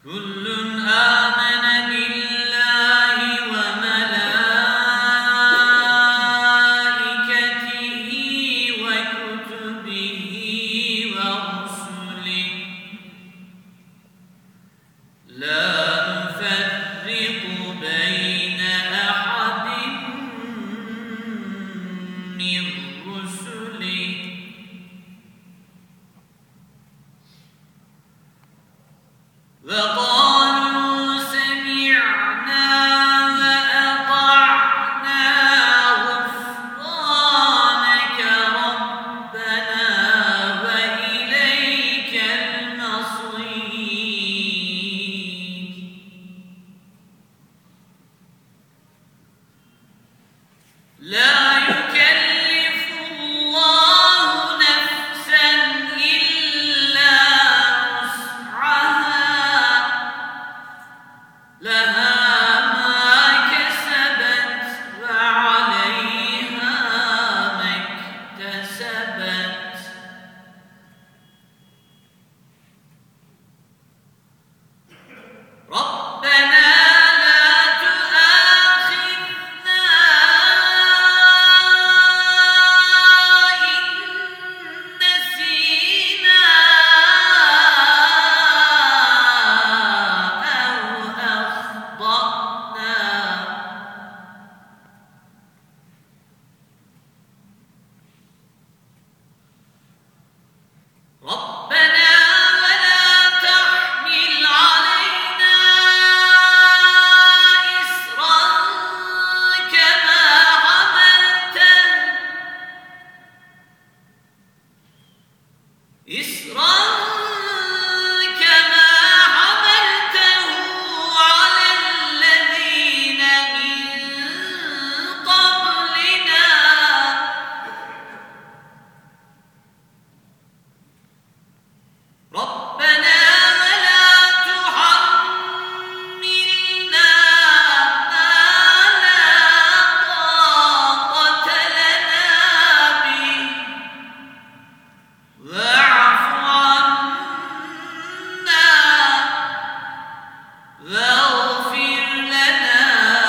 كل آمن بالله وملائكته وكتبه ورسله لا نفرق بين أحد من رسله وقالوا سمعنا وأطعنا غفرانك ربنا وإليك المصير لا يكلف الله نفسا إلا وسعها لها ما كسبت وعليها ما اكتسبت ربنا لا تؤاخذنا إن نسينا أو أخطأنا ربنا ولا تحمل علينا إصرا كما حملته على الذين من قبلنا ربنا ولا تحملنا ما لا طاقة لنا به واعف عنا واغفر لنا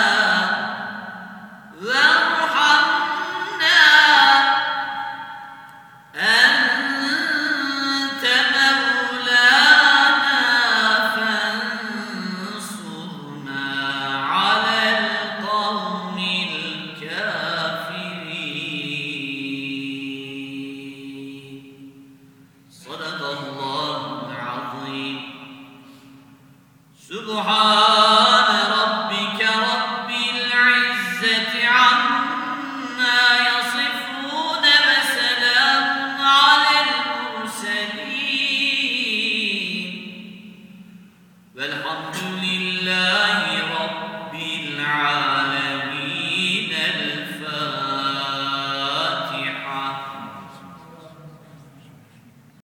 وارحمنا أنت مولانا فانصرنا على القوم الكافرين صدق الله العظيم سبحان ربك رب العزة عما يصفون وسلام على المرسلين والحمد